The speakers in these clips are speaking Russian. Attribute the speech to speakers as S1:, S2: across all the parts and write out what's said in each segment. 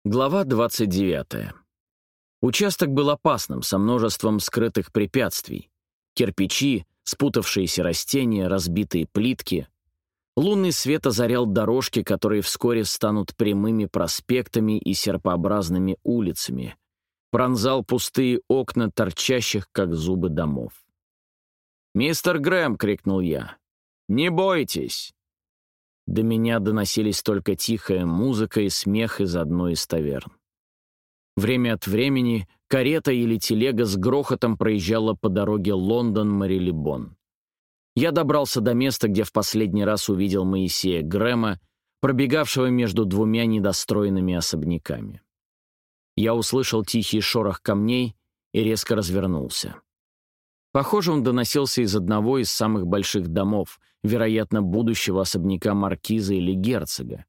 S1: Глава 29. Участок был опасным, со множеством скрытых препятствий. Кирпичи, спутавшиеся растения, разбитые плитки. Лунный свет озарял дорожки, которые вскоре станут прямыми проспектами и серпообразными улицами. Пронзал пустые окна, торчащих, как зубы домов. «Мистер Грэм!» — крикнул я. «Не бойтесь!» До меня доносились только тихая музыка и смех из одной из таверн. Время от времени карета или телега с грохотом проезжала по дороге Лондон-Марилибон. Я добрался до места, где в последний раз увидел Моисея Грэма, пробегавшего между двумя недостроенными особняками. Я услышал тихий шорох камней и резко развернулся. Похоже, он доносился из одного из самых больших домов, вероятно, будущего особняка маркиза или герцога.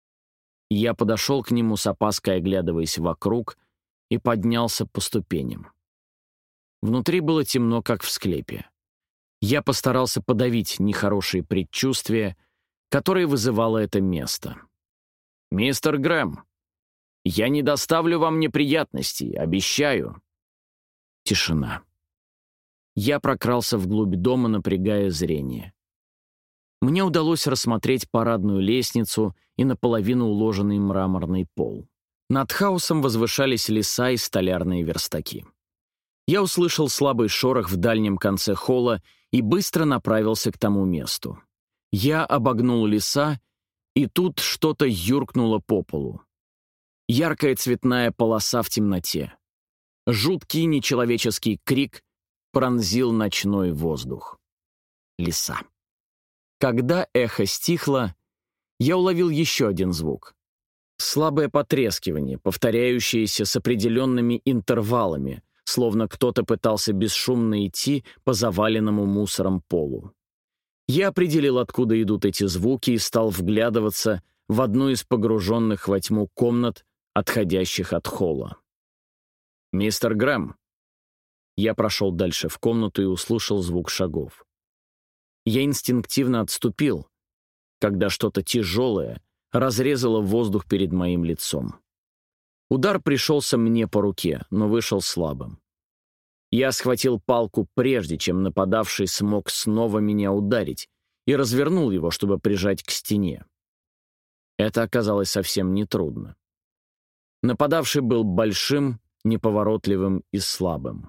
S1: Я подошел к нему с опаской, оглядываясь вокруг, и поднялся по ступеням. Внутри было темно, как в склепе. Я постарался подавить нехорошие предчувствия, которые вызывало это место. «Мистер Грэм, я не доставлю вам неприятностей, обещаю». Тишина. Я прокрался вглубь дома, напрягая зрение. Мне удалось рассмотреть парадную лестницу и наполовину уложенный мраморный пол. Над хаосом возвышались леса и столярные верстаки. Я услышал слабый шорох в дальнем конце холла и быстро направился к тому месту. Я обогнул леса, и тут что-то юркнуло по полу. Яркая цветная полоса в темноте. Жуткий нечеловеческий крик пронзил ночной воздух. Леса. Когда эхо стихло, я уловил еще один звук. Слабое потрескивание, повторяющееся с определенными интервалами, словно кто-то пытался бесшумно идти по заваленному мусором полу. Я определил, откуда идут эти звуки, и стал вглядываться в одну из погруженных во тьму комнат, отходящих от холла. «Мистер Грэм». Я прошел дальше в комнату и услышал звук шагов. Я инстинктивно отступил, когда что-то тяжелое разрезало воздух перед моим лицом. Удар пришелся мне по руке, но вышел слабым. Я схватил палку прежде, чем нападавший смог снова меня ударить, и развернул его, чтобы прижать к стене. Это оказалось совсем нетрудно. Нападавший был большим, неповоротливым и слабым.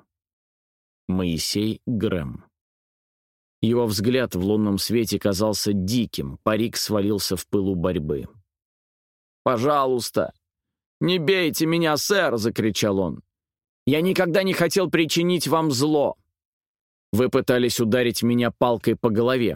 S1: Моисей Грэм. Его взгляд в лунном свете казался диким, парик свалился в пылу борьбы. «Пожалуйста, не бейте меня, сэр!» — закричал он. «Я никогда не хотел причинить вам зло. Вы пытались ударить меня палкой по голове.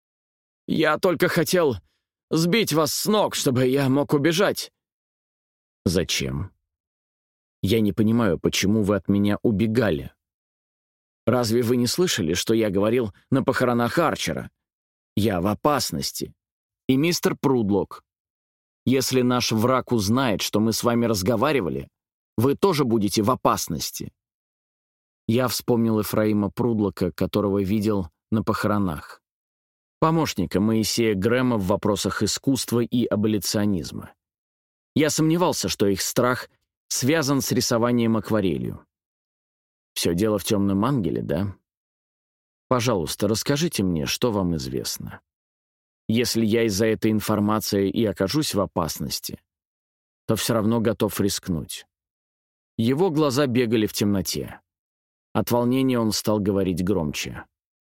S1: Я только хотел сбить вас с ног, чтобы я мог убежать». «Зачем? Я не понимаю, почему вы от меня убегали. Разве вы не слышали, что я говорил на похоронах Арчера? Я в опасности. И мистер Прудлок, если наш враг узнает, что мы с вами разговаривали, вы тоже будете в опасности». Я вспомнил Ефраима Прудлока, которого видел на похоронах. Помощника Моисея Грэма в вопросах искусства и аболиционизма. Я сомневался, что их страх связан с рисованием акварелью. Все дело в темном ангеле, да? Пожалуйста, расскажите мне, что вам известно. Если я из-за этой информации и окажусь в опасности, то все равно готов рискнуть. Его глаза бегали в темноте. От волнения он стал говорить громче.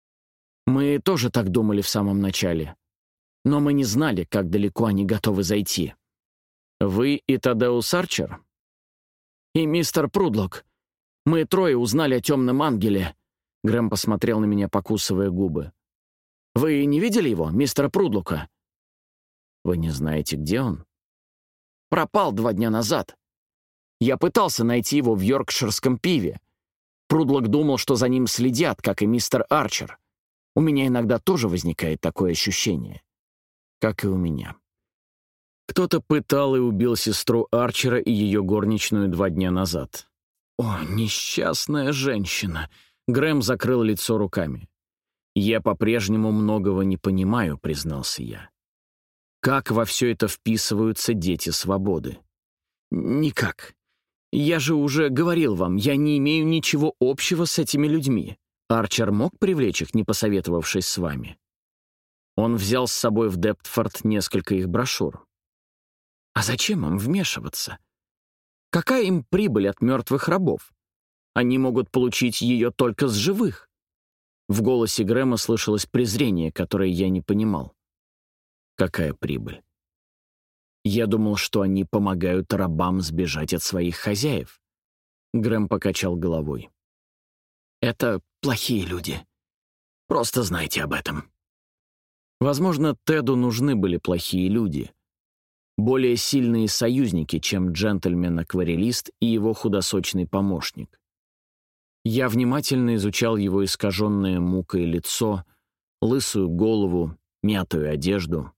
S1: Мы тоже так думали в самом начале, но мы не знали, как далеко они готовы зайти. Вы и Тадеус Арчер? И мистер Прудлок. Мы трое узнали о темном ангеле. Грэм посмотрел на меня, покусывая губы. Вы не видели его, мистера Прудлока? Вы не знаете, где он? Пропал 2 дня назад. Я пытался найти его в йоркширском пиве. Прудлок думал, что за ним следят, как и мистер Арчер. У меня иногда тоже возникает такое ощущение. Как и у меня. Кто-то пытал и убил сестру Арчера и ее горничную 2 дня назад. «О, несчастная женщина!» Грэм закрыл лицо руками. «Я по-прежнему многого не понимаю», — признался я. «Как во все это вписываются дети свободы? Никак. Я же уже говорил вам, я не имею ничего общего с этими людьми. Арчер мог привлечь их, не посоветовавшись с вами? Он взял с собой в Дептфорд несколько их брошюр. А зачем им вмешиваться? Какая им прибыль от мертвых рабов? Они могут получить ее только с живых. В голосе Грэма слышалось презрение, которое я не понимал. Какая прибыль? Я думал, что они помогают рабам сбежать от своих хозяев. Грэм покачал головой. Это плохие люди. Просто знайте об этом. Возможно, Теду нужны были плохие люди. Более сильные союзники, чем джентльмен-акварелист и его худосочный помощник. Я внимательно изучал его искаженное мукой лицо, лысую голову, мятую одежду.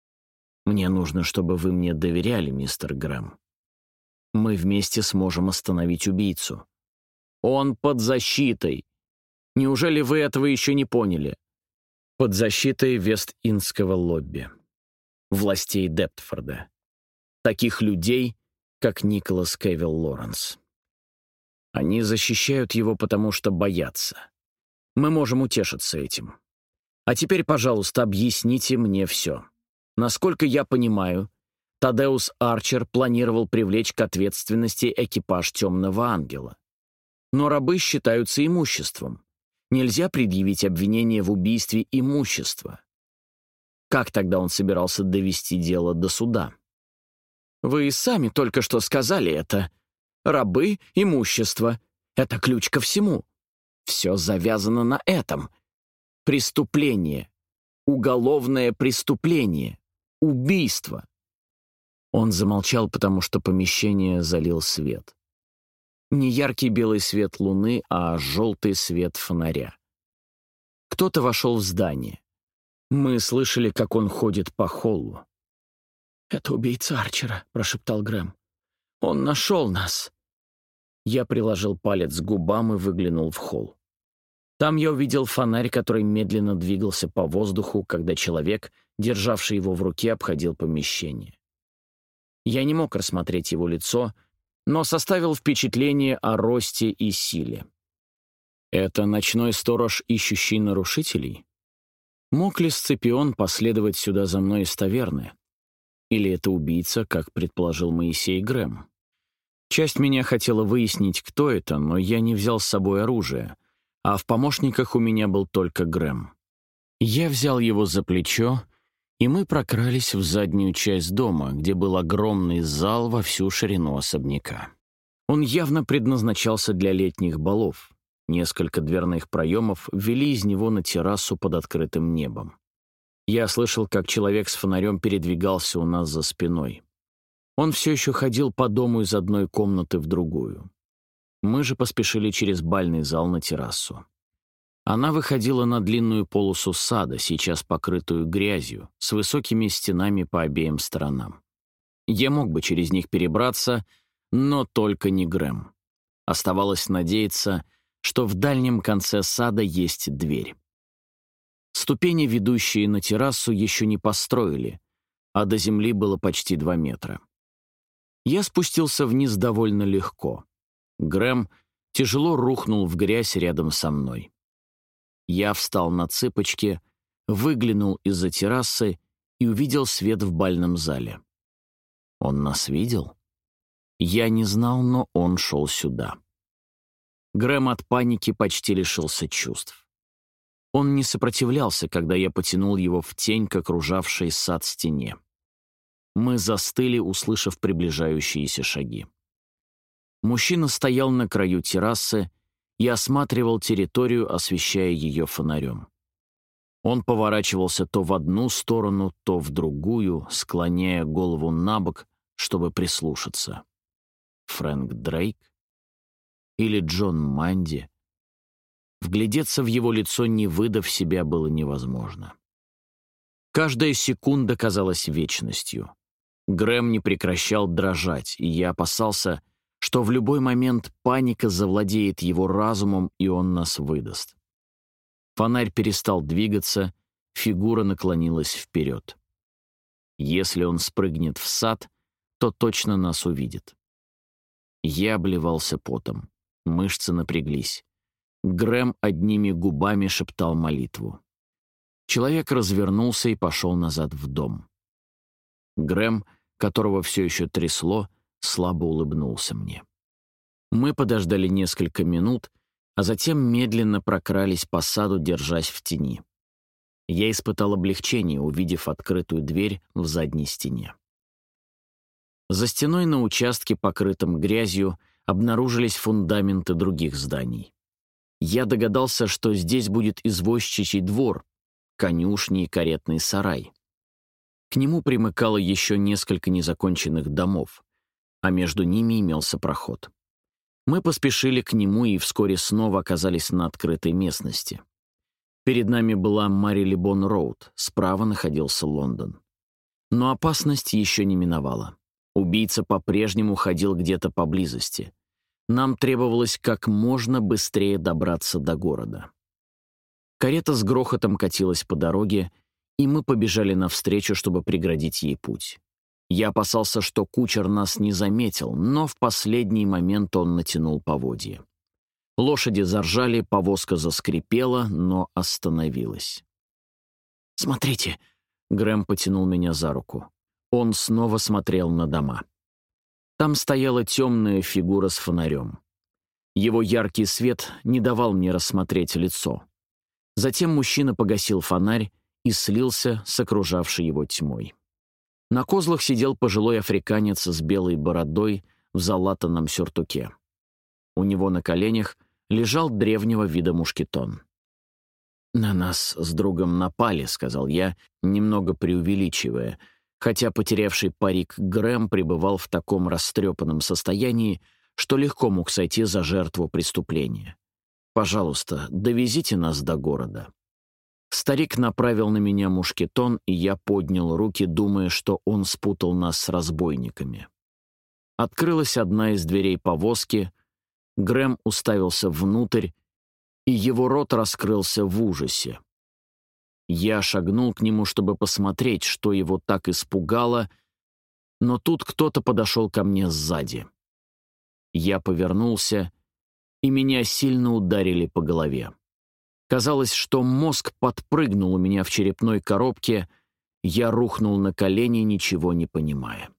S1: Мне нужно, чтобы вы мне доверяли, мистер Грэм. Мы вместе сможем остановить убийцу. Он под защитой. Неужели вы этого еще не поняли? Под защитой Вест-Индского лобби. Властей Дептфорда. Таких людей, как Николас Кевилл Лоренс. Они защищают его, потому что боятся. Мы можем утешиться этим. А теперь, пожалуйста, объясните мне все. Насколько я понимаю, Тадеус Арчер планировал привлечь к ответственности экипаж «Темного ангела». Но рабы считаются имуществом. Нельзя предъявить обвинение в убийстве имущества. Как тогда он собирался довести дело до суда? Вы сами только что сказали это. Рабы, имущество — это ключ ко всему. Все завязано на этом. Преступление. Уголовное преступление. Убийство. Он замолчал, потому что помещение залил свет. Не яркий белый свет луны, а желтый свет фонаря. Кто-то вошел в здание. Мы слышали, как он ходит по холлу. «Это убийца Арчера», — прошептал Грэм. «Он нашел нас». Я приложил палец к губам и выглянул в холл. Там я увидел фонарь, который медленно двигался по воздуху, когда человек, державший его в руке, обходил помещение. Я не мог рассмотреть его лицо, но составил впечатление о росте и силе. Это ночной сторож, ищущий нарушителей? Мог ли Сципион последовать сюда за мной из таверны? Или это убийца, как предположил Моисей Грэм? Часть меня хотела выяснить, кто это, но я не взял с собой оружие, а в помощниках у меня был только Грэм. Я взял его за плечо, и мы прокрались в заднюю часть дома, где был огромный зал во всю ширину особняка. Он явно предназначался для летних балов. Несколько дверных проемов вели из него на террасу под открытым небом. Я слышал, как человек с фонарем передвигался у нас за спиной. Он все еще ходил по дому из одной комнаты в другую. Мы же поспешили через бальный зал на террасу. Она выходила на длинную полосу сада, сейчас покрытую грязью, с высокими стенами по обеим сторонам. Я мог бы через них перебраться, но только не Грэм. Оставалось надеяться, что в дальнем конце сада есть дверь. Ступени, ведущие на террасу, еще не построили, а до земли было почти 2 метра. Я спустился вниз довольно легко. Грэм тяжело рухнул в грязь рядом со мной. Я встал на цыпочки, выглянул из-за террасы и увидел свет в бальном зале. Он нас видел? Я не знал, но он шел сюда. Грэм от паники почти лишился чувств. Он не сопротивлялся, когда я потянул его в тень к окружавшей сад стене. Мы застыли, услышав приближающиеся шаги. Мужчина стоял на краю террасы и осматривал территорию, освещая ее фонарем. Он поворачивался то в одну сторону, то в другую, склоняя голову на бок, чтобы прислушаться. Фрэнк Дрейк? Или Джон Манди? Вглядеться в его лицо, не выдав себя, было невозможно. Каждая секунда казалась вечностью. Грэм не прекращал дрожать, и я опасался, что в любой момент паника завладеет его разумом, и он нас выдаст. Фонарь перестал двигаться, фигура наклонилась вперед. Если он спрыгнет в сад, то точно нас увидит. Я обливался потом. Мышцы напряглись. Грэм одними губами шептал молитву. Человек развернулся и пошел назад в дом. Грэм, которого все еще трясло, слабо улыбнулся мне. Мы подождали несколько минут, а затем медленно прокрались по саду, держась в тени. Я испытал облегчение, увидев открытую дверь в задней стене. За стеной на участке, покрытом грязью, обнаружились фундаменты других зданий. Я догадался, что здесь будет извозчичий двор, конюшни и каретный сарай. К нему примыкало еще несколько незаконченных домов, а между ними имелся проход. Мы поспешили к нему и вскоре снова оказались на открытой местности. Перед нами была Марилибон-роуд, справа находился Лондон. Но опасность еще не миновала. Убийца по-прежнему ходил где-то поблизости. Нам требовалось как можно быстрее добраться до города. Карета с грохотом катилась по дороге, и мы побежали навстречу, чтобы преградить ей путь. Я опасался, что кучер нас не заметил, но в последний момент он натянул поводья. Лошади заржали, повозка заскрипела, но остановилась. «Смотрите!» — Грэм потянул меня за руку. Он снова смотрел на дома. Там стояла темная фигура с фонарем. Его яркий свет не давал мне рассмотреть лицо. Затем мужчина погасил фонарь и слился с окружавшей его тьмой. На козлах сидел пожилой африканец с белой бородой в залатанном сюртуке. У него на коленях лежал древнего вида мушкетон. «На нас с другом напали», — сказал я, немного преувеличивая, хотя потерявший парик Грэм пребывал в таком растрепанном состоянии, что легко мог сойти за жертву преступления. «Пожалуйста, довезите нас до города». Старик направил на меня мушкетон, и я поднял руки, думая, что он спутал нас с разбойниками. Открылась одна из дверей повозки, Грэм уставился внутрь, и его рот раскрылся в ужасе. Я шагнул к нему, чтобы посмотреть, что его так испугало, но тут кто-то подошел ко мне сзади. Я повернулся, и меня сильно ударили по голове. Казалось, что мозг подпрыгнул у меня в черепной коробке, я рухнул на колени, ничего не понимая.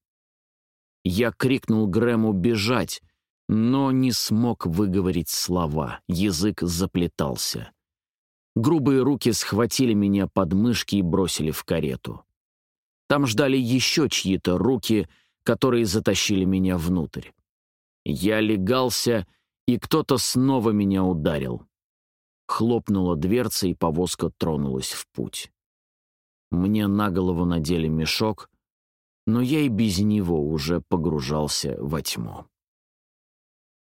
S1: Я крикнул Грэму бежать, но не смог выговорить слова, язык заплетался. Грубые руки схватили меня под мышки и бросили в карету. Там ждали еще чьи-то руки, которые затащили меня внутрь. Я легался, и кто-то снова меня ударил. Хлопнула дверца, и повозка тронулась в путь. Мне на голову надели мешок, но я и без него уже погружался во тьму.